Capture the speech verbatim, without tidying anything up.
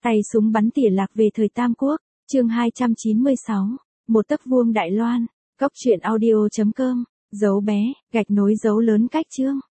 Tay súng bắn tỉa lạc về thời Tam Quốc, chương hai trăm chín mươi sáu, một tấc vuông Đại Loan, góc truyện audio chấm com, dấu bé, gạch nối dấu lớn cách chương.